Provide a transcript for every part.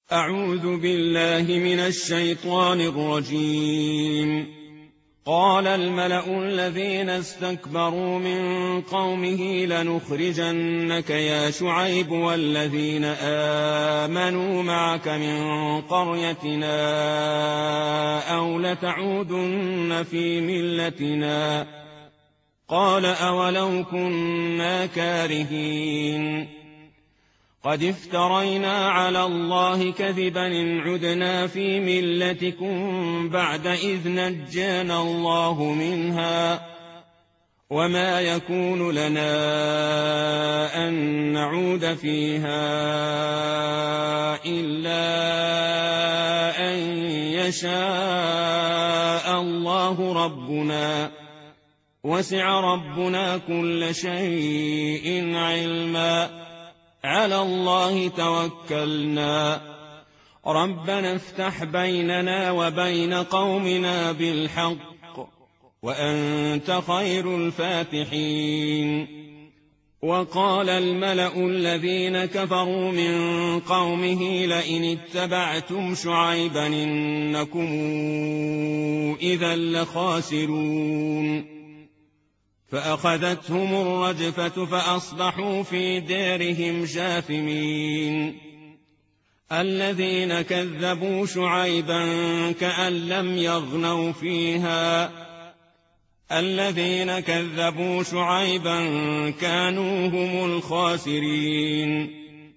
أعوذ بالله من الشيطان الرجيم. قال الملأ الذين استكبروا من قومه لنخرجنك يا شعيب والذين آمنوا معك من قريتنا أو لتعودن في ملتنا. قال أولو كنا كارهين قد افترينا على الله كذبا إن عدنا في ملتكم بعد إذ نجانا الله منها وما يكون لنا أن نعود فيها إلا أن يشاء الله ربنا وسع ربنا كل شيء علما على الله توكلنا ربنا افتح بيننا وبين قومنا بالحق وأنت خير الفاتحين. وقال الملأ الذين كفروا من قومه لئن اتبعتم شعيبا إنكم إذا لخاسرون. فأخذتهم الرجفة فأصبحوا في دارهم جاثمين. الذين كذبوا شعيبا كأن لم يغنوا فيها. الذين كذبوا شعيبا كانوا هم الخاسرين.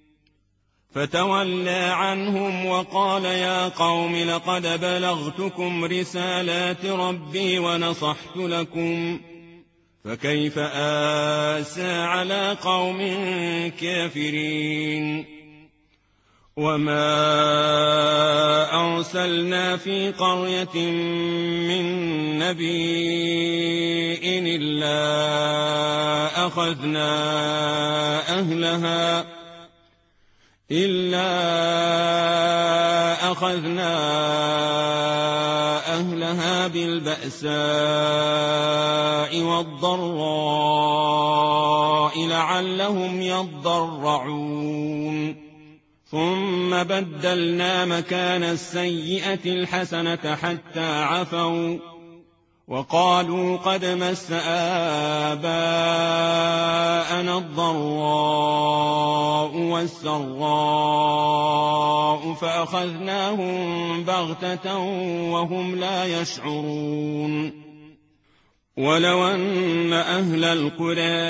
فتولى عنهم وقال يا قوم لقد بلغتكم رسالات ربي ونصحت لكم فكيف آسى على قوم كافرين. وما أرسلنا في قرية من نبي إلا أخذنا أهلها بالبأساء والضراء لعلهم يضرعون. ثم بدلنا مكان السيئة الحسنة حتى عفوا وقالوا قد مس آباءنا الضراء والسراء فأخذناهم بغتة وهم لا يشعرون. ولو أن أهل القرى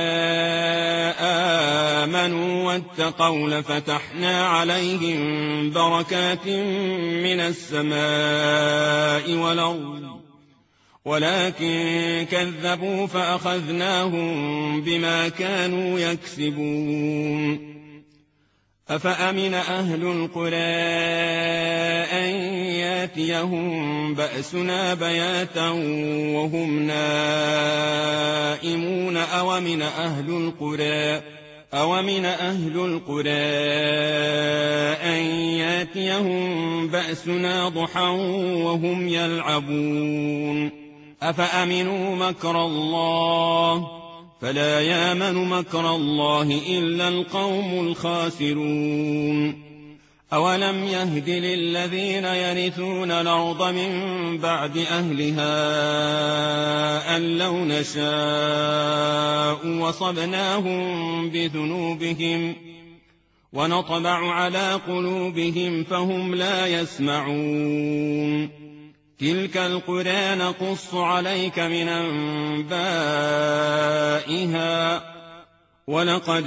آمنوا واتقوا لفتحنا عليهم بركات من السماء والأرض ولكن كذبوا فأخذناهم بما كانوا يكسبون. أفأمن أهل القرى أن ياتيهم بأسنا بياتا وهم نائمون أومن أهل القرى أن ياتيهم بأسنا ضحى وهم يلعبون. أفأمنوا مكر الله فلا يامن مكر الله إلا القوم الخاسرون. أولم يهد للذين يرثون الأرض من بعد أهلها أن لو نشاء وصبناهم بذنوبهم ونطبع على قلوبهم فهم لا يسمعون. تلك القرى نقص عليك من أنبائها ولقد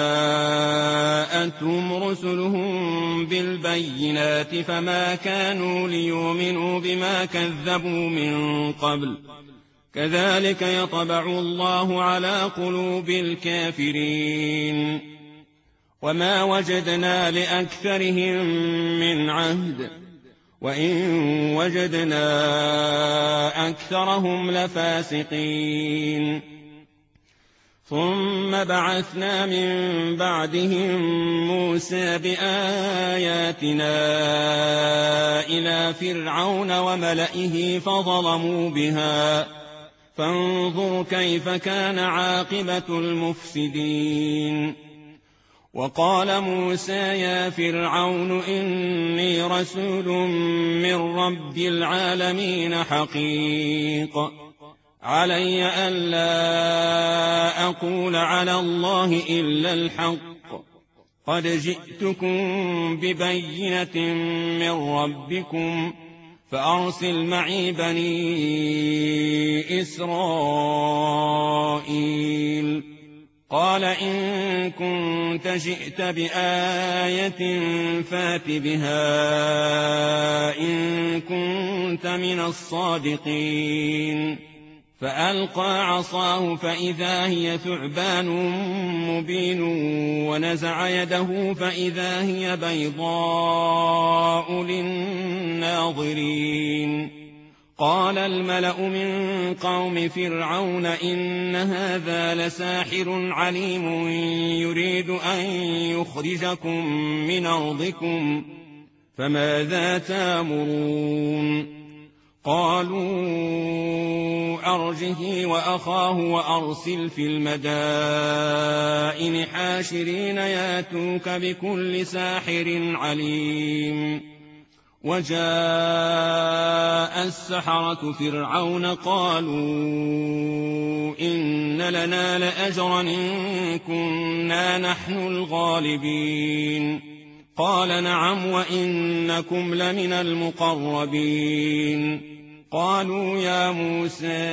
جاءتهم رسلهم بالبينات فما كانوا ليؤمنوا بما كذبوا من قبل كذلك يطبع الله على قلوب الكافرين. وما وجدنا لأكثرهم من عهد وإن وجدنا أكثرهم لفاسقين. ثم بعثنا من بعدهم موسى بآياتنا إلى فرعون وملئه فظلموا بها فانظر كيف كان عاقبة المفسدين. وقال موسى يا فرعون إني رسول من رب العالمين حقيق علي ألا أقول على الله إلا الحق قد جئتكم ببينة من ربكم فأرسل معي بني إسرائيل قال إن كنت جئت بآية فات بها إن كنت من الصادقين فألقى عصاه فإذا هي ثعبان مبين ونزع يده فإذا هي بيضاء للناظرين قال الملأ من قوم فرعون إن هذا لساحر عليم يريد أن يخرجكم من أرضكم فماذا تأمرون قالوا أرجه وأخاه وأرسل في المدائن حاشرين ياتوك بكل ساحر عليم وجاء السحرة فرعون قالوا إن لنا لأجرا إن كنا نحن الغالبين قال نعم وإنكم لمن المقربين قالوا يا موسى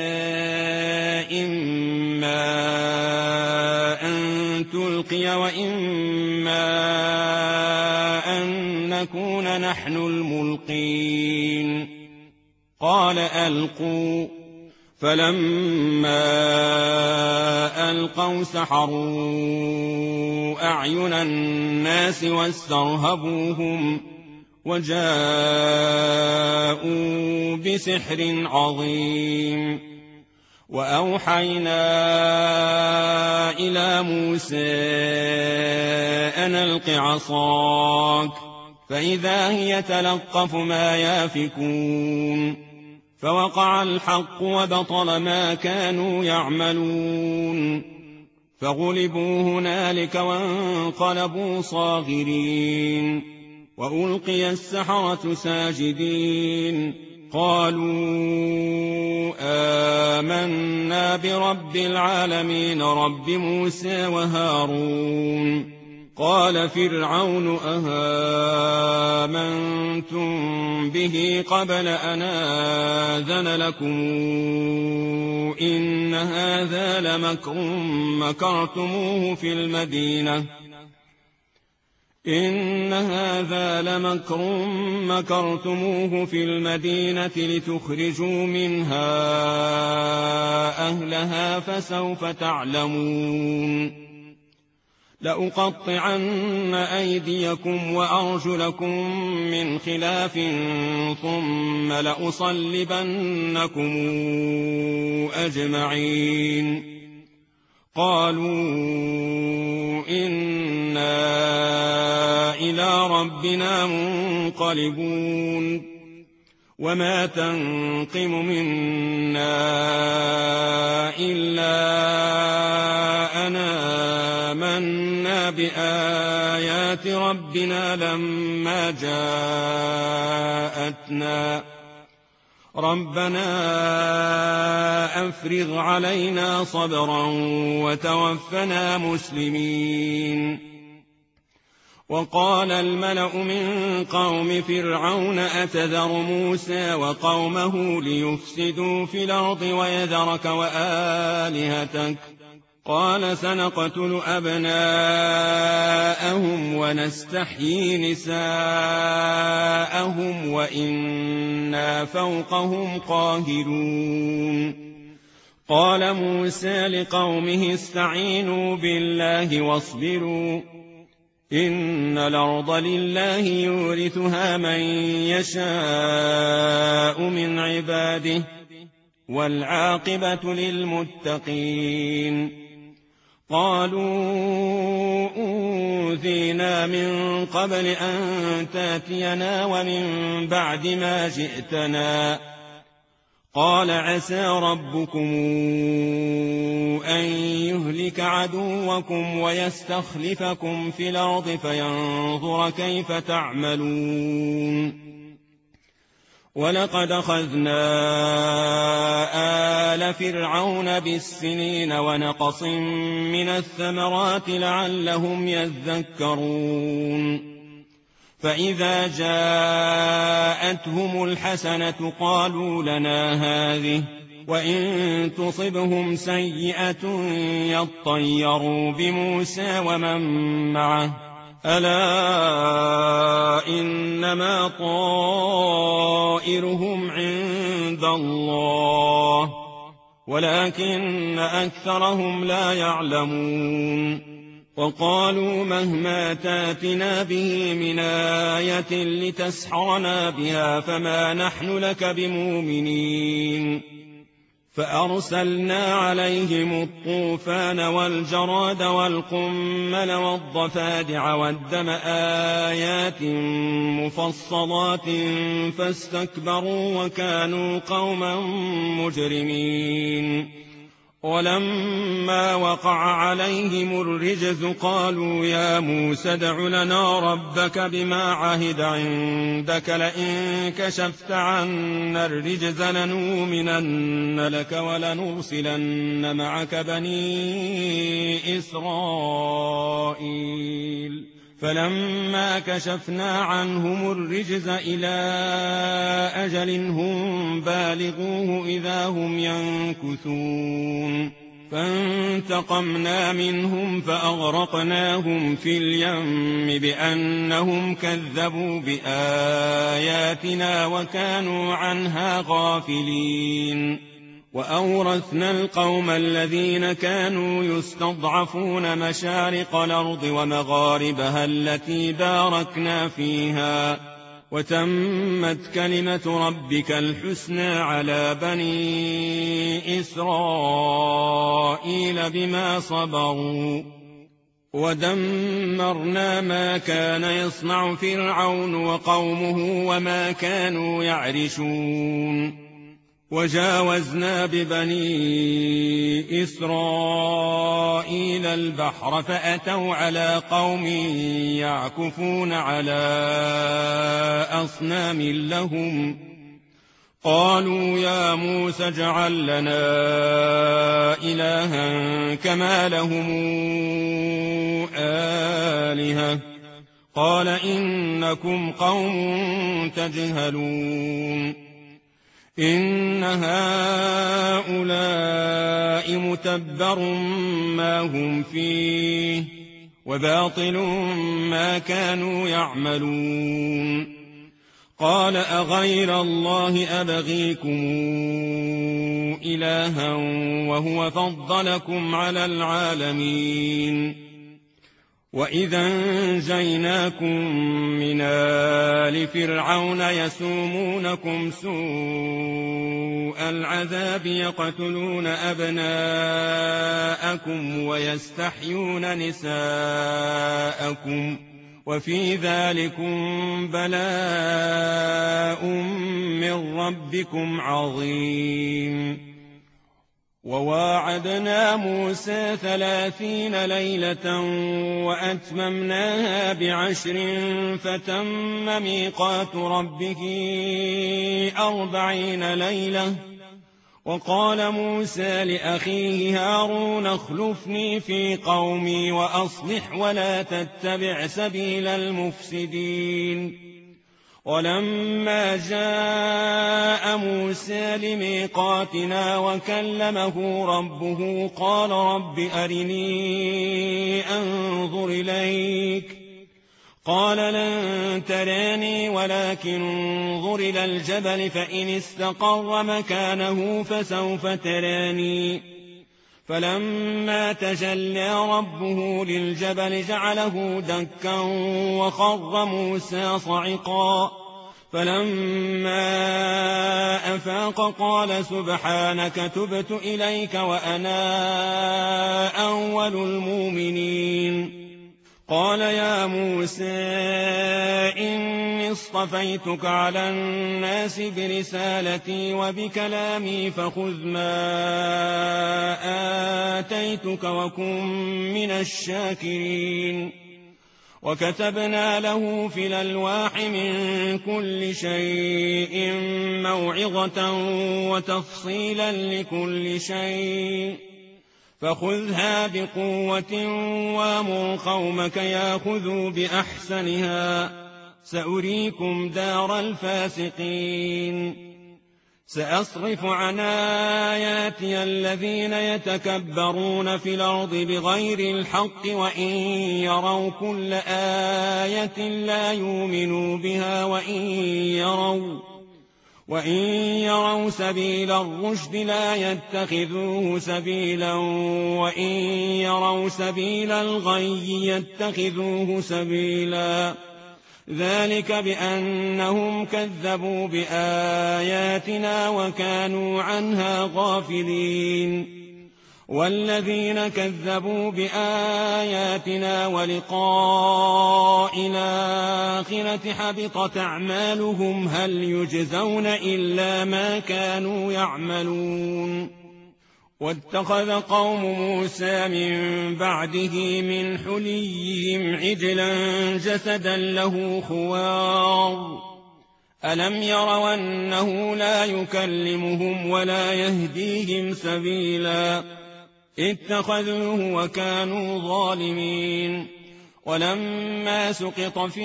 إما أن تلقي وإما أن نكون نحن الملقين قال ألقوا فلما ألقوا سحروا أعين الناس واسترهبوهم وجاءوا بسحر عظيم وأوحينا إلى موسى أن ألق عصاك فإذا هي تلقف ما يافكون فوقع الحق وبطل ما كانوا يعملون فغلبوا هنالك وانقلبوا صاغرين وألقي السحرة ساجدين قالوا آمنا برب العالمين رب موسى وهارون قال فرعون أهامنتم به قبل أن آذن لكم إن هذا لمكر مكرتموه في المدينة لتخرجوا منها أهلها فسوف تعلمون لأقطعن أيديكم وأرجلكم من خلاف ثم لأصلبنكم أجمعين قالوا إنا إلى ربنا منقلبون وما تنقم منا إلا أن آمنا بآيات ربنا لما جاءتنا ربنا أفرغ علينا صبرا وتوفنا مسلمين وقال الملأ من قوم فرعون أتذر موسى وقومه ليفسدوا في الأرض ويذرك وآلهتك قال سنقتل أبناءهم ونستحيي نساءهم وإنا فوقهم قاهرون قال موسى لقومه استعينوا بالله واصبروا إن الأرض لله يورثها من يشاء من عباده والعاقبة للمتقين قالوا أوذينا من قبل أن تاتينا ومن بعد ما جئتنا قال عسى ربكم أن يهلك عدوكم ويستخلفكم في الأرض فينظر كيف تعملون ولقد أخذنا آل فرعون بالسنين ونقص من الثمرات لعلهم يذكرون فإذا جاءتهم الحسنة قالوا لنا هذه وإن تصبهم سيئة يطيروا بموسى ومن معه ألا إنما طائرهم عند الله ولكن أكثرهم لا يعلمون وقالوا مهما تاتنا به من آية لتسحرنا بها فما نحن لك بمؤمنين فأرسلنا عليهم الطوفان والجراد والقمل والضفادع والدم آيات مفصلات فاستكبروا وكانوا قوما مجرمين ولما وقع عليهم الرجز قالوا يا موسى ادع لنا ربك بما عهد عندك لئن كشفت عنا الرجز لنؤمنن لك ولنرسلن معك بني إسرائيل فلما كشفنا عنهم الرجز إلى أجل هم بالغوه إذا هم ينكثون فانتقمنا منهم فأغرقناهم في اليم بأنهم كذبوا بآياتنا وكانوا عنها غافلين وأورثنا القوم الذين كانوا يستضعفون مشارق الأرض ومغاربها التي باركنا فيها وتمت كلمة ربك الحسنى على بني إسرائيل بما صبروا ودمرنا ما كان يصنع فرعون وقومه وما كانوا يعرشون وجاوزنا ببني إسرائيل البحر فأتوا على قوم يعكفون على أصنام لهم قالوا يا موسى اجعل لنا إلها كما لهم آلهة قال إنكم قوم تجهلون إن هؤلاء متبر ما هم فيه وباطل ما كانوا يعملون قال أغير الله أبغيكم إلها وهو فضلكم على العالمين وإذا أنجيناكم من آل فرعون يسومونكم سوء العذاب يقتلون أبناءكم ويستحيون نساءكم وفي ذلكم بلاء من ربكم عظيم وواعدنا موسى 30 ليلة وأتممناها ب10 فتم ميقات ربه 40 ليلة وقال موسى لأخيه هارون اخلفني في قومي وأصلح ولا تتبع سبيل المفسدين ولما جاء موسى لميقاتنا وكلمه ربه قال رب أرني أنظر إليك قال لن تراني ولكن انظر إلى الجبل فإن استقر مكانه فسوف تراني فلما تجلى ربه للجبل جعله دكا وخر موسى صعقا فلما أفاق قال سبحانك تبت إليك وأنا أول المؤمنين قال يا موسى إني إني اصطفيتك على الناس برسالتي وبكلامي فخذ ما آتيتك وكن من الشاكرين. وكتبنا له في الألواح من كل شيء موعظة وتفصيلا لكل شيء فخذها بقوة وامر قومك ياخذوا بأحسنها سأريكم دار الفاسقين. سأصرف عن آياتي الذين يتكبرون في الأرض بغير الحق وإن يروا كل آية لا يؤمنوا بها وإن يروا سبيل الرشد لا يتخذوه سبيلا وإن يروا سبيل الغي يتخذوه سبيلا ذلك بأنهم كذبوا بآياتنا وكانوا عنها غافلين. والذين كذبوا بآياتنا ولقاء الآخرة حبطت أعمالهم هل يجزون إلا ما كانوا يعملون. واتخذ قوم موسى من بعده من حليهم عجلا جسدا له خوار ألم يروا أنه لا يكلمهم ولا يهديهم سبيلا اتخذوه وكانوا ظالمين. ولما سقط في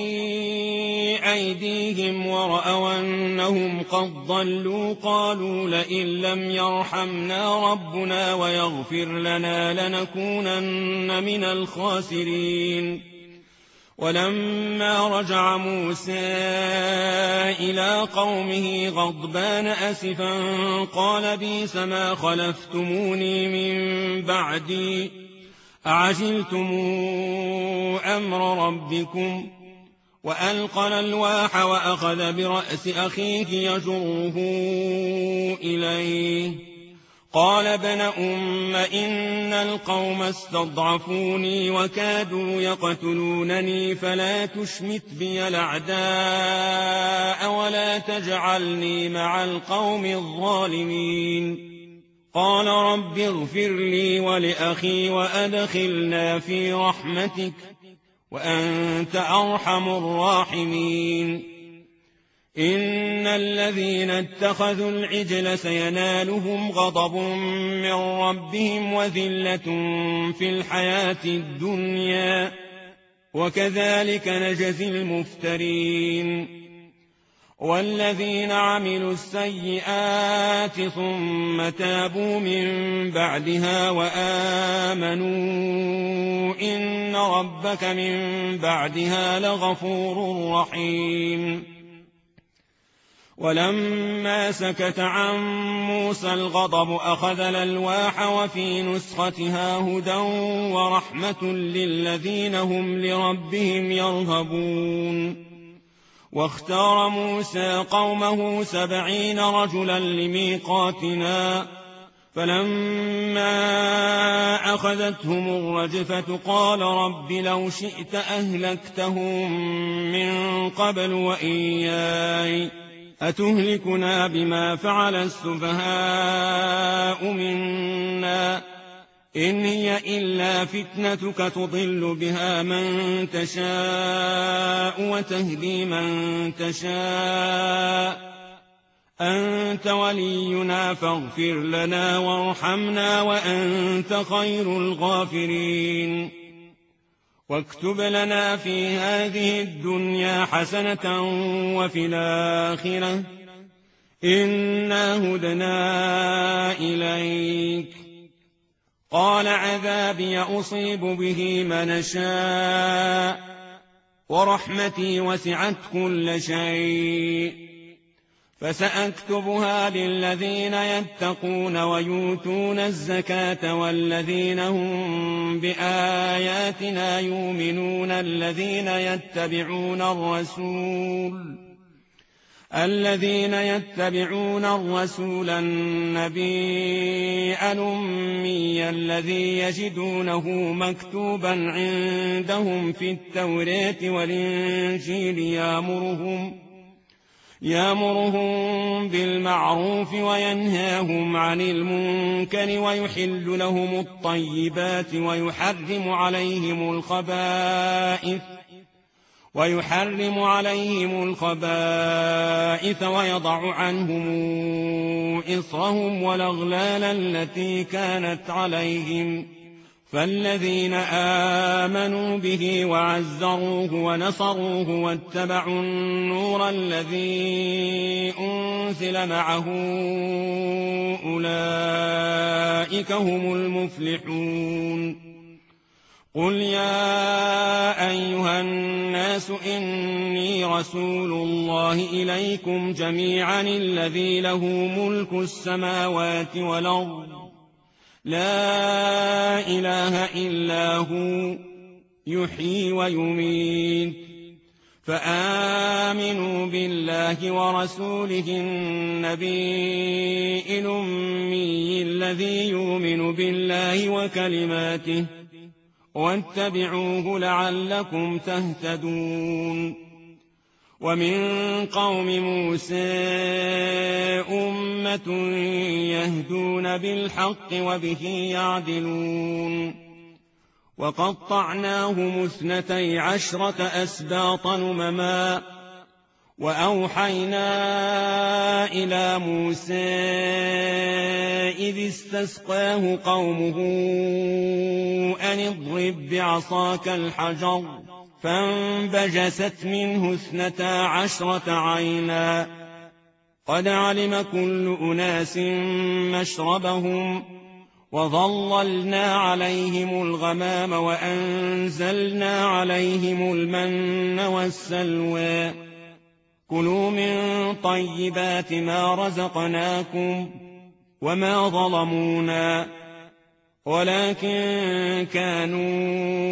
أيديهم ورأوا أنهم قد ضلوا قالوا لئن لم يرحمنا ربنا ويغفر لنا لنكونن من الخاسرين. ولما رجع موسى إلى قومه غضبان أسفا قال بئس ما خلفتموني من بعدي أعجلتم أمر ربكم وألقى الألواح وأخذ برأس أخيه يجره إليه قال ابن أم إن القوم استضعفوني وكادوا يقتلونني فلا تشمت بي الأعداء ولا تجعلني مع القوم الظالمين. قال رب اغفر لي ولأخي وأدخلنا في رحمتك وأنت أرحم الراحمين. إن الذين اتخذوا العجل سينالهم غضب من ربهم وذلة في الحياة الدنيا وكذلك نجزي المفترين. والذين عملوا السيئات ثم تابوا من بعدها وآمنوا إن ربك من بعدها لغفور رحيم. ولما سكت عن موسى الغضب أخذ الألواح وفي نسختها هدى ورحمة للذين هم لربهم يرهبون. واختار موسى قومه 70 رجلا لميقاتنا فلما أخذتهم الرجفة قال رب لو شئت أهلكتهم من قبل وإياي أتهلكنا بما فعل السفهاء منا إن هي إلا فتنتك تضل بها من تشاء وتهدي من تشاء أنت ولينا فاغفر لنا وارحمنا وأنت خير الغافرين. واكتب لنا في هذه الدنيا حسنة وفي الآخرة إنا هدنا إليك. قال عذابي أصيب به من شاء ورحمتي وسعت كل شيء فسأكتبها للذين يتقون ويؤتون الزكاة والذين هم بآياتنا يؤمنون الذين يتبعون الذين يتبعون الرسول النبي الأمي الذي يجدونه مكتوبا عندهم في التوراة والإنجيل يأمرهم بالمعروف وينهاهم عن المنكر ويحل لهم الطيبات ويحرم عليهم الخبائث ويضع عنهم إصرهم والأغلال التي كانت عليهم فالذين آمنوا به وعزروه ونصروه واتبعوا النور الذي أنزل معه أولئك هم المفلحون. قل يا أيها الناس إني رسول الله إليكم جميعا الذي له ملك السماوات والأرض لا إله إلا هو يحيي ويميت فآمنوا بالله ورسوله النبي الأمي الذي يؤمن بالله وكلماته واتبعوه لعلكم تهتدون. ومن قوم موسى أمة يهدون بالحق وبه يعدلون. وقطعناهم 12 أسباطا أمما وأوحينا إلى موسى إذ استسقاه قومه أن اضرب بعصاك الحجر فانبجست منه 12 عينا قد علم كل أناس مشربهم وظللنا عليهم الغمام وأنزلنا عليهم المن والسلوى كلوا من طيبات ما رزقناكم وما ظلمونا ولكن كانوا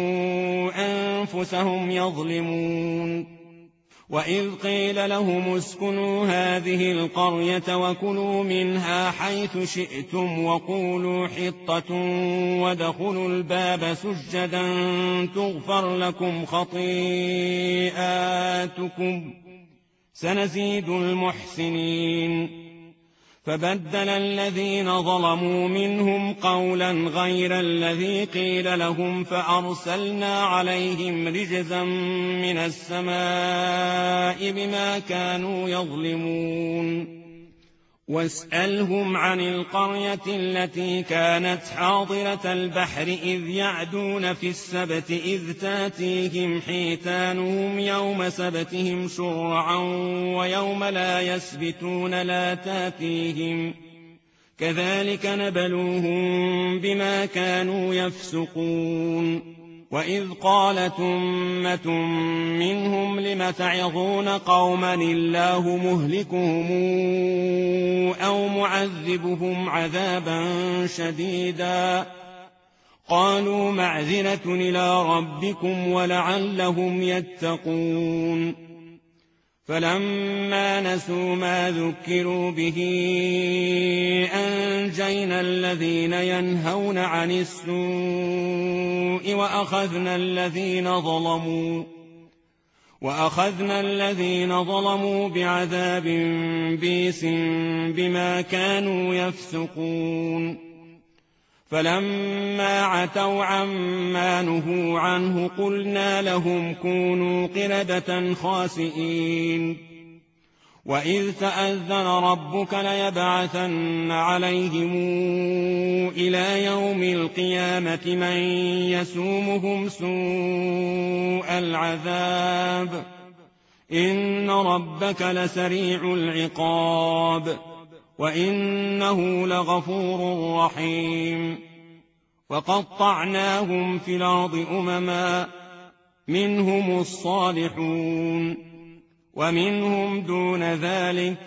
أنفسهم يظلمون. وإذ قيل لهم اسكنوا هذه القرية وكلوا منها حيث شئتم وقولوا حطة وادخلوا الباب سجدا تغفر لكم خطيئاتكم سنزيد المحسنين. فبدل الذين ظلموا منهم قولا غير الذي قيل لهم فأرسلنا عليهم رجزا من السماء بما كانوا يظلمون. واسألهم عن القرية التي كانت حاضرة البحر إذ يعدون في السبت إذ تاتيهم حيتانهم يوم سبتهم شرعا ويوم لا يسبتون لا تاتيهم كذلك نبلوهم بما كانوا يفسقون. وإذ قالت أمة منهم لم تعظون قوما الله مهلكهم أو معذبهم عذابا شديدا قالوا معذرة إلى ربكم ولعلهم يتقون. فلما نسوا ما ذكروا به أنجينا الذين ينهون عن السوء وأخذنا الذين ظلموا بعذاب بئيس بما كانوا يفسقون. فلما عتوا عما نهوا عنه قلنا لهم كونوا قردة خاسئين. وإذ تأذن ربك ليبعثن عليهم إلى يوم القيامة من يسومهم سوء العذاب إن ربك لسريع العقاب وإنه لغفور رحيم. وقطعناهم في الأرض أمما منهم الصالحون ومنهم دون ذلك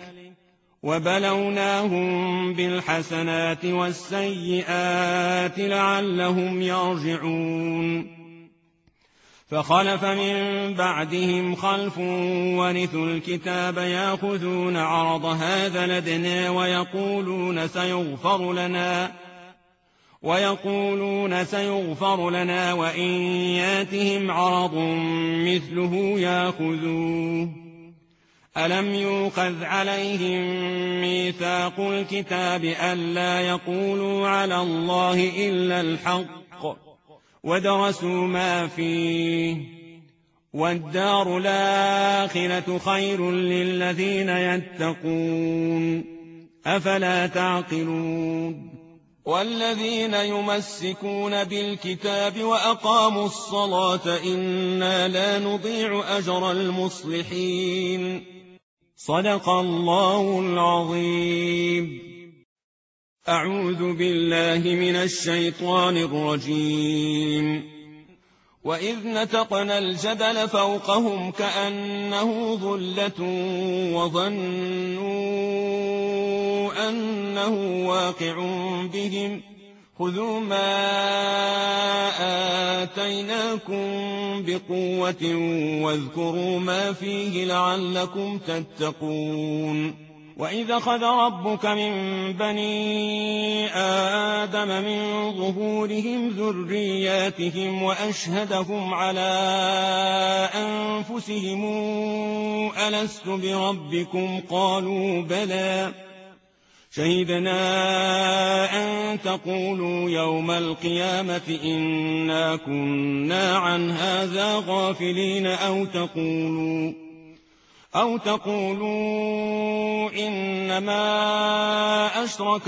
وبلوناهم بالحسنات والسيئات لعلهم يرجعون. فخلف من بعدهم خلف ورثوا الكتاب يأخذون عرض هذا الأدنى ويقولون سيغفر لنا وإن ياتهم عرض مثله يأخذوه. ألم يؤخذ عليهم ميثاق الكتاب ألا يقولوا على الله إلا الحق ودرسوا ما فيه والدار الآخرة خير للذين يتقون أفلا تعقلون. والذين يمسكون بالكتاب وأقاموا الصلاة إنا لا نضيع أجر المصلحين. صدق الله العظيم. أعوذ بالله من الشيطان الرجيم. وإذ نتقنا الجبل فوقهم كأنه ظلة وظنوا أنه واقع بهم خذوا ما آتيناكم بقوة واذكروا ما فيه لعلكم تتقون. وإذا أخذ ربك من بني آدم من ظهورهم ذرياتهم وأشهدهم على أنفسهم ألست بربكم قالوا بلى شهدنا أن تقولوا يوم القيامة إنا كنا عن هذا غافلين أو تقولوا إنما أشرك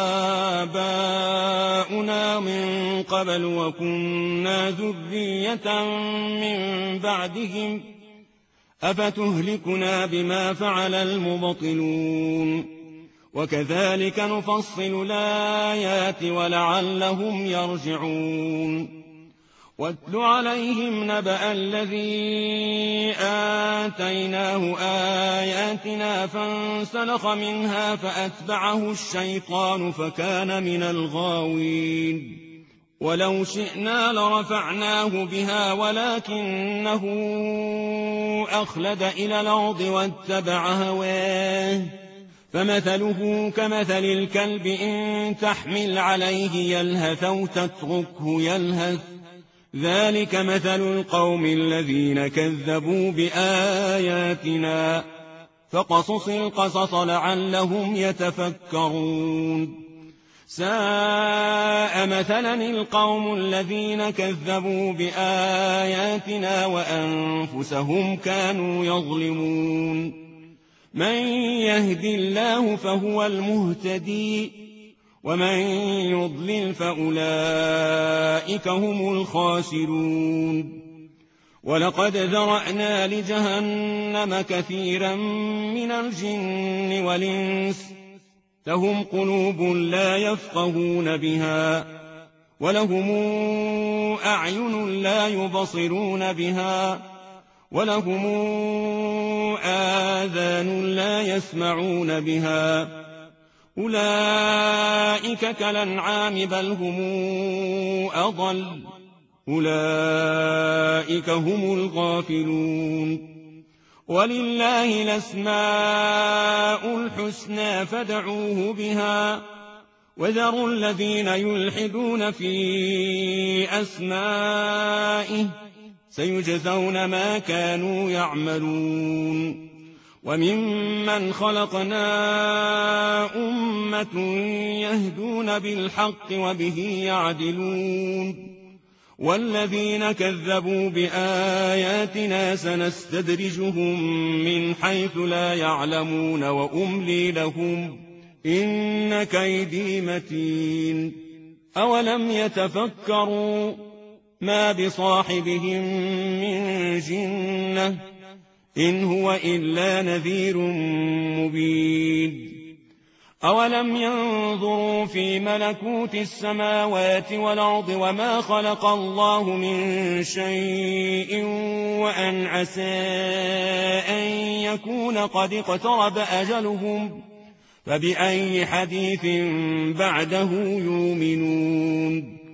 آباؤنا من قبل وكنا ذرية من بعدهم أفتهلكنا بما فعل المبطلون. وكذلك نفصل الآيات ولعلهم يرجعون. واتل عليهم نبأ الذي آتيناه آياتنا فانسلخ منها فأتبعه الشيطان فكان من الغاوين. ولو شئنا لرفعناه بها ولكنه أخلد إلى الأرض واتبع هواه فمثله كمثل الكلب إن تحمل عليه يلهث أو تتركه يلهث ذلك مثل القوم الذين كذبوا بآياتنا فقصص القصص لعلهم يتفكرون. ساء مثلا القوم الذين كذبوا بآياتنا وأنفسهم كانوا يظلمون. من يهد الله فهو المهتدي ومن يضلل فأولئك هم الخاسرون. ولقد ذرأنا لجهنم كثيرا من الجن والإنس لهم قلوب لا يفقهون بها ولهم أعين لا يبصرون بها ولهم آذان لا يسمعون بها أولئك كالأنعام بل هم أضل أولئك هم الغافلون. ولله الأسماء الحسنى فادعوه بها وذروا الذين يلحدون في أسمائه سيجزون ما كانوا يعملون. وممن خلقنا أمة يهدون بالحق وبه يعدلون. والذين كذبوا بآياتنا سنستدرجهم من حيث لا يعلمون وأملي لهم إن كيدي متين. أولم يتفكروا ما بصاحبهم من جنة إن هو إلا نذير مبين. أولم ينظروا في ملكوت السماوات والأرض وما خلق الله من شيء وأن عسى أن يكون قد اقترب أجلهم فبأي حديث بعده يؤمنون.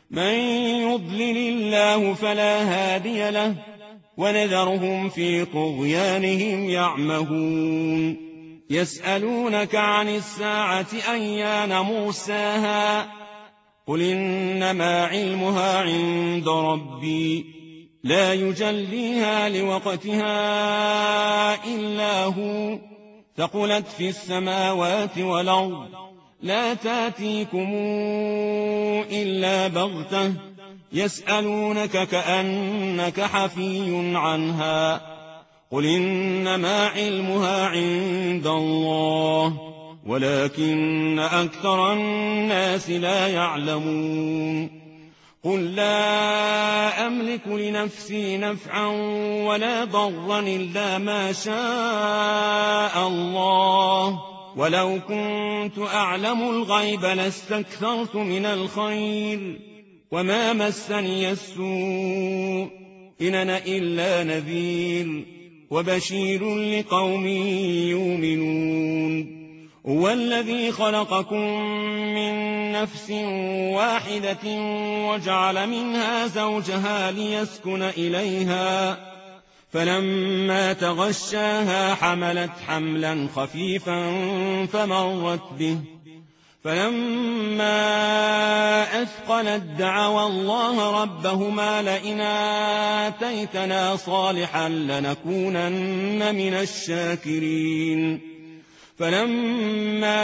من يضلل الله فلا هادي له ونذرهم في طغيانهم يعمهون يسألونك عن الساعة أيان مرساها قل إنما علمها عند ربي لا يجليها لوقتها إلا هو ثقلت في السماوات والأرض لا تاتيكم إلا بغتة يسألونك كأنك حفي عنها قل إنما علمها عند الله ولكن أكثر الناس لا يعلمون قل لا أملك لنفسي نفعا ولا ضرا إلا ما شاء الله ولو كنت أعلم الغيب لاستكثرت من الخير وما مسني السوء إن أنا إلا نذير وبشير لقوم يؤمنون هو الذي خلقكم من نفس واحدة وجعل منها زوجها ليسكن إليها فلما تغشاها حملت حملا خفيفا فمرت به فلما أثقلت دعوا الله ربهما لئن آتيتنا صالحا لنكونن من الشاكرين فلما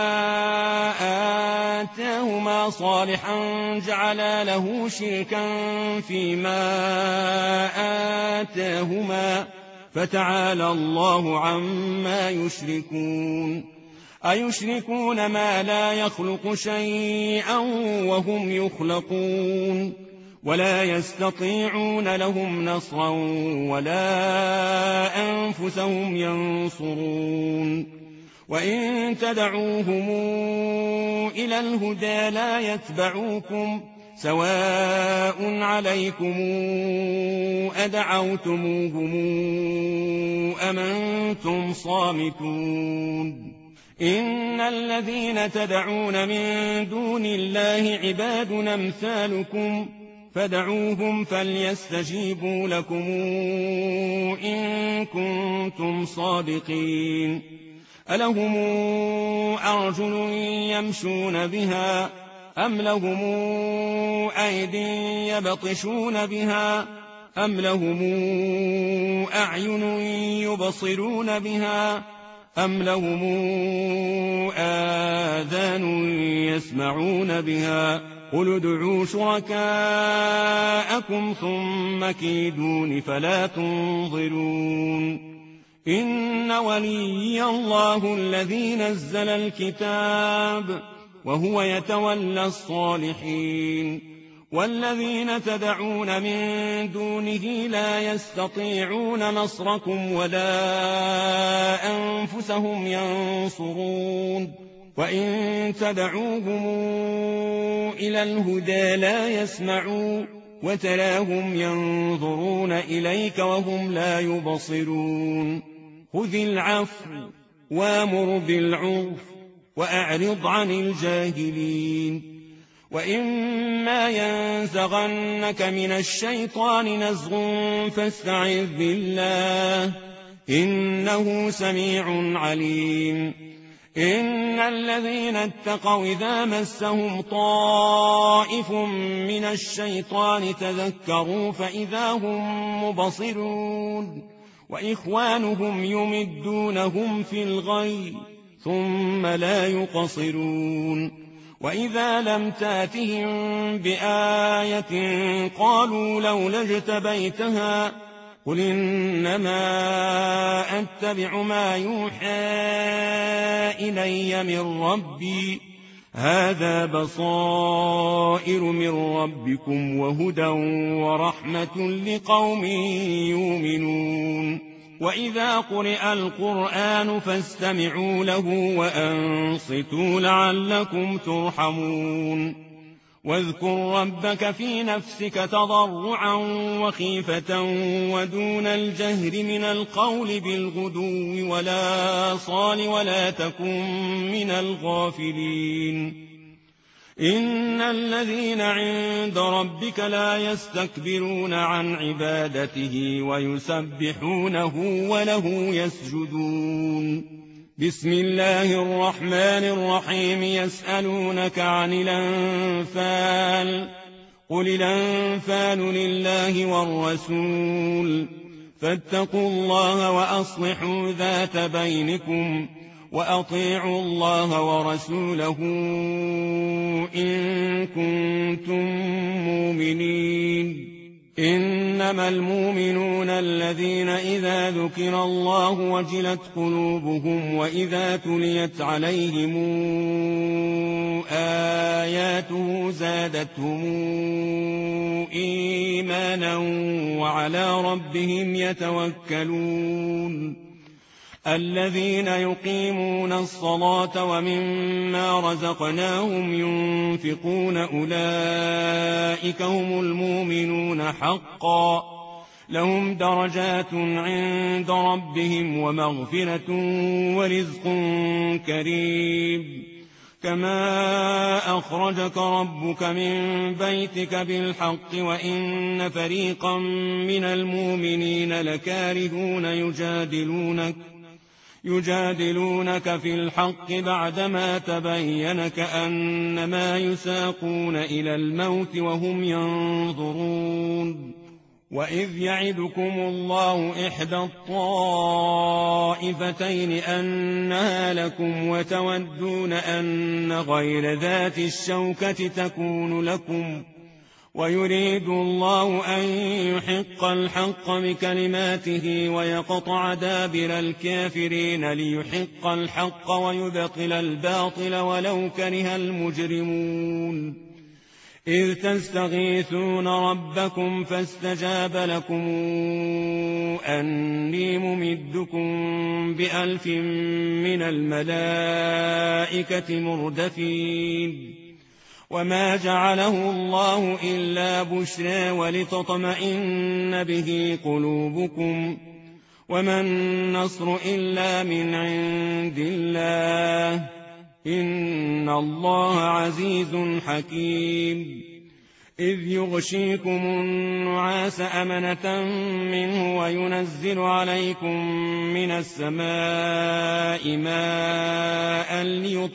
آتاهما صالحا جعلا له شركا فيما آتاهما فتعالى الله عما يشركون أيشركون ما لا يخلق شيئا وهم يخلقون ولا يستطيعون لهم نصرا ولا أنفسهم ينصرون وإن تدعوهم إلى الهدى لا يتبعوكم سواء عليكم أدعوتموهم أم أنتم صامتون إن الذين تدعون من دون الله عباد أمثالكم فدعوهم فليستجيبوا لكم إن كنتم صادقين ألهم أرجل يمشون بها أم لهم أيد يبطشون بها أم لهم أعين يبصرون بها أم لهم آذان يسمعون بها قل ادعوا شركاءكم ثم كيدون فلا تنظرون إن ولي الله الذي نزل الكتاب وهو يتولى الصالحين والذين تدعون من دونه لا يستطيعون نصركم ولا أنفسهم ينصرون وإن تدعوهم إلى الهدى لا يسمعوا وتراهم ينظرون إليك وهم لا يبصرون خذ العفو وامر بالعرف وأعرض عن الجاهلين وإما ينزغنك من الشيطان نزغ فاستعذ بالله إنه سميع عليم إن الذين اتقوا إذا مسهم طائف من الشيطان تذكروا فإذا هم مبصرون وإخوانهم يمدونهم في الغي ثم لا يقصرون وإذا لم تاتهم بآية قالوا لولا اجتبيتها قل إنما أتبع ما يوحى إلي من ربي هذا بصائر من ربكم وهدى ورحمة لقوم يؤمنون وإذا قرئ القرآن فاستمعوا له وأنصتوا لعلكم ترحمون واذكر ربك في نفسك تضرعا وخيفة ودون الجهر من القول بالغدو ولا صال ولا تكن من الغافلين إن الذين عند ربك لا يستكبرون عن عبادته ويسبحونه وله يسجدون. بسم الله الرحمن الرحيم. يسألونك عن الأنفال قل الأنفال لله والرسول فاتقوا الله وأصلحوا ذات بينكم وأطيعوا الله ورسوله إن كنتم مؤمنين. إنما المؤمنون الذين إذا ذكر الله وجلت قلوبهم وإذا تليت عليهم آياته زادتهم إيمانا وعلى ربهم يتوكلون. الذين يقيمون الصلاة ومما رزقناهم ينفقون أولئك هم المؤمنون حقا لهم درجات عند ربهم ومغفرة ورزق كريم. كما أخرجك ربك من بيتك بالحق وإن فريقا من المؤمنين لكارهون يجادلونك في الحق بعدما تبين كأنما يساقون إلى الموت وهم ينظرون. وإذ يعدكم الله إحدى الطائفتين أنها لكم وتودون أن غير ذات الشوكة تكون لكم ويريد الله أن يحق الحق بكلماته ويقطع دابر الكافرين ليحق الحق ويبطل الباطل ولو كره المجرمون. إذ تستغيثون ربكم فاستجاب لكم أني ممدكم ب1000 من الملائكة مردفين. وما جعله الله إلا بشرى ولتطمئن به قلوبكم وما النصر إلا من عند الله إن الله عزيز حكيم. إذ يغشيكم النعاس أمنة منه وينزل عليكم من السماء ماء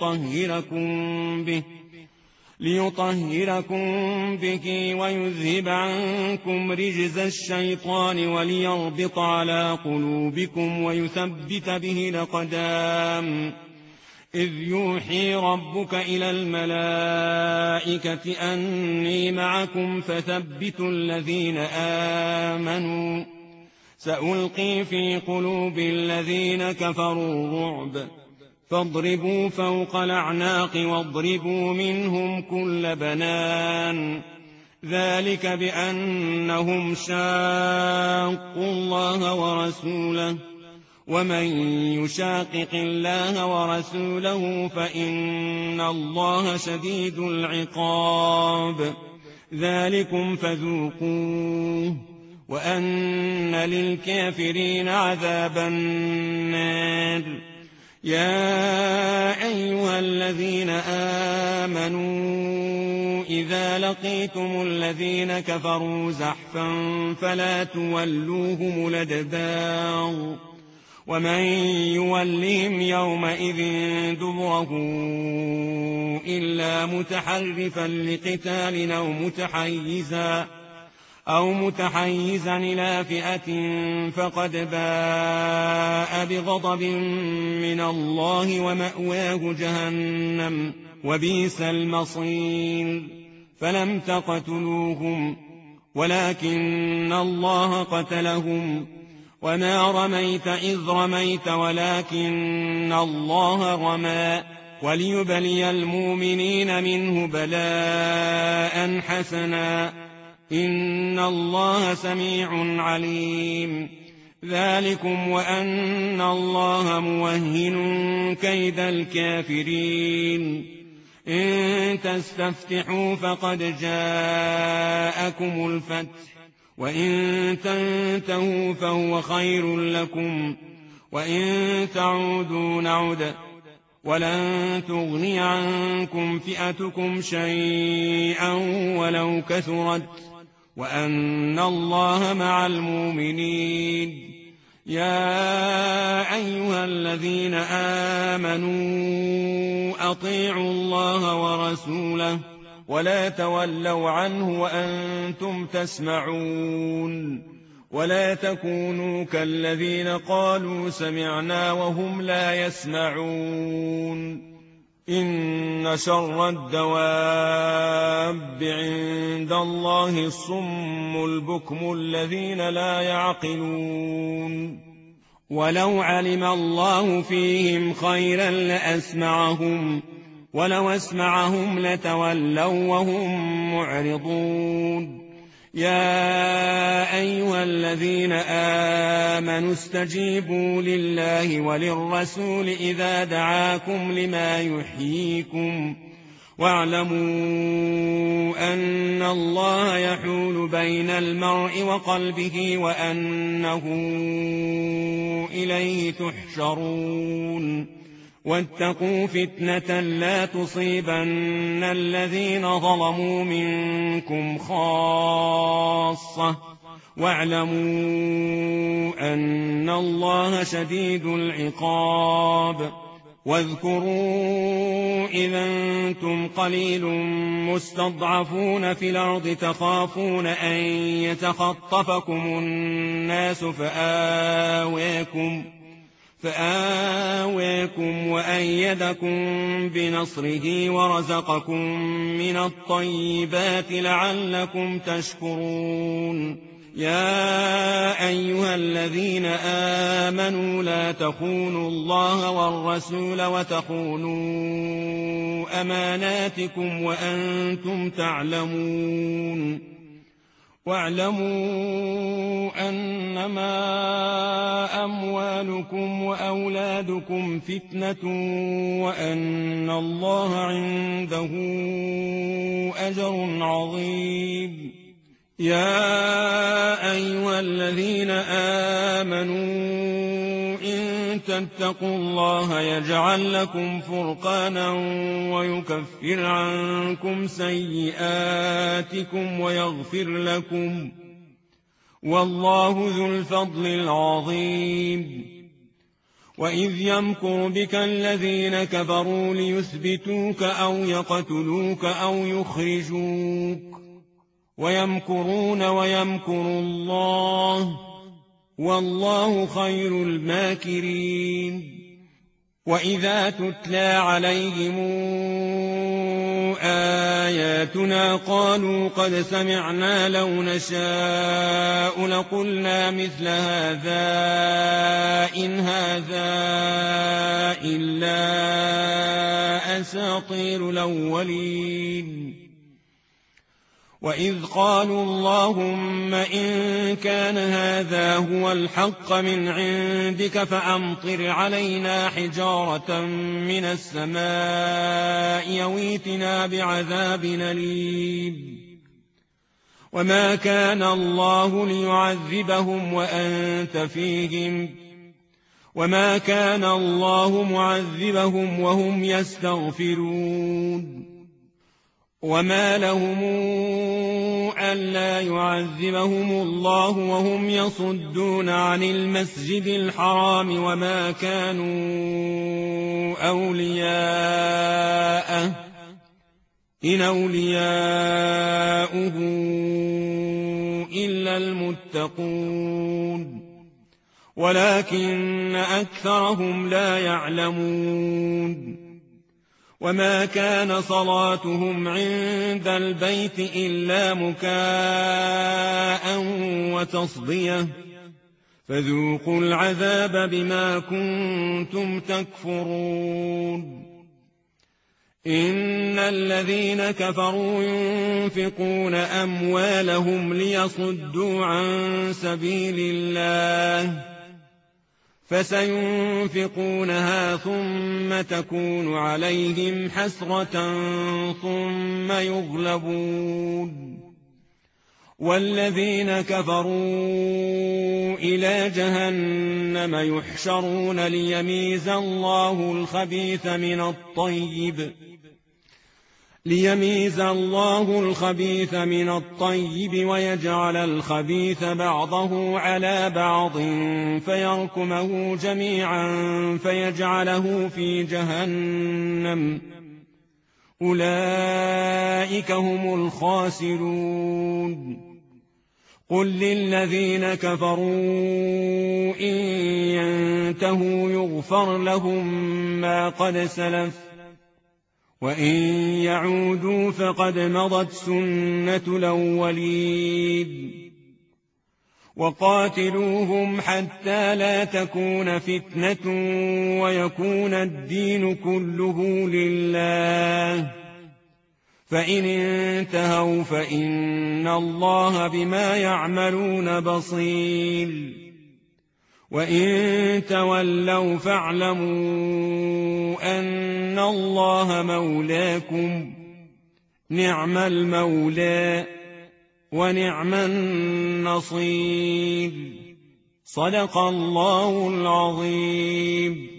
ليطهركم به ويذهب عنكم رجز الشيطان وليربط على قلوبكم ويثبت به الأقدام. إذ يوحي ربك إلى الملائكة أني معكم فثبتوا الذين آمنوا سألقي في قلوب الذين كفروا الرعب فاضربوا فوق الأعناق واضربوا منهم كل بنان. ذلك بأنهم شاقوا الله ورسوله ومن يشاقق الله ورسوله فإن الله شديد العقاب. ذلكم فذوقوه وأن للكافرين عذاب النار. يا أيها الذين آمنوا إذا لقيتم الذين كفروا زحفا فلا تولوهم الأدبار ومن يولهم يومئذ دبره إلا متحرفا لقتال أو متحيزا إلى فئة فقد باء بغضب من الله ومأواه جهنم وبئس المصير. فلم تقتلوهم ولكن الله قتلهم وما رميت إذ رميت ولكن الله رمى وليبلي المؤمنين منه بلاء حسنا إن الله سميع عليم. ذلكم وأن الله موهن كيد الكافرين. إن تستفتحوا فقد جاءكم الفتح وإن تنتهوا فهو خير لكم وإن تعودوا نعد ولن تغني عنكم فئتكم شيئا ولو كثرت وأن الله مع المؤمنين. يا أيها الذين آمنوا أطيعوا الله ورسوله ولا تولوا عنه وأنتم تسمعون، ولا تكونوا كالذين قالوا سمعنا وهم لا يسمعون. إن شر الدواب عند الله الصم البكم الذين لا يعقلون. ولو علم الله فيهم خيرا لأسمعهم، ولو أسمعهم لتولوا وهم معرضون. يا أيها الذين آمنوا استجيبوا لله وللرسول إذا دعاكم لما يحييكم، واعلموا أن الله يحول بين المرء وقلبه وأنه إليه تحشرون. واتقوا فتنة لا تصيبن الذين ظلموا منكم خاصة، واعلموا أن الله شديد العقاب. واذكروا إذا أنتم قليل مستضعفون في الأرض تخافون أن يتخطفكم الناس فآويكم وأيدكم بنصره ورزقكم من الطيبات لعلكم تشكرون. يا أيها الذين آمنوا لا تخونوا الله والرسول وتخونوا أماناتكم وأنتم تعلمون. واعلموا أنما أموالكم وأولادكم فتنة وأن الله عنده أجر عظيم. يا أيها الذين آمنوا إن تتقوا الله يجعل لكم فرقانا ويكفر عنكم سيئاتكم ويغفر لكم، والله ذو الفضل العظيم. وإذ يمكر بك الذين كفروا ليثبتوك أو يقتلوك أو يخرجوك، ويمكرون ويمكر الله، والله خير الماكرين. وإذا تتلى عليهم آياتنا قالوا قد سمعنا لو نشاء لقلنا مثل هذا إن هذا إلا أساطير الأولين. وإذ قالوا اللهم إن كان هذا هو الحق من عندك فأمطر علينا حجارة من السماء أو ائتنا بعذاب أليم. وما كان الله ليعذبهم وأنت فيهم، وما كان الله معذبهم وهم يستغفرون. وما لهم ألا يعذبهم الله وهم يصدون عن المسجد الحرام وما كانوا أولياءه إن أولياؤه إلا المتقون ولكن أكثرهم لا يعلمون. وما كان صلاتهم عند البيت إلا مكاء وتصدية فذوقوا العذاب بما كنتم تكفرون. إن الذين كفروا ينفقون أموالهم ليصدوا عن سبيل الله فسينفقونها ثم تكون عليهم حسرة ثم يغلبون والذين كفروا إلى جهنم يحشرون ليميز الله الخبيث من الطيب ويجعل الخبيث بعضه على بعض فيركمه جميعا فيجعله في جهنم أولئك هم الخاسرون قل للذين كفروا إن ينتهوا يغفر لهم ما قد سلف وإن يعودوا فقد مضت سنة الأولين وقاتلوهم حتى لا تكون فتنة ويكون الدين كله لله فإن انتهوا فإن الله بما يعملون بصير وإن تولوا فاعلموا أن الله مولاكم نعم المولى ونعم النصير صدق الله العظيم.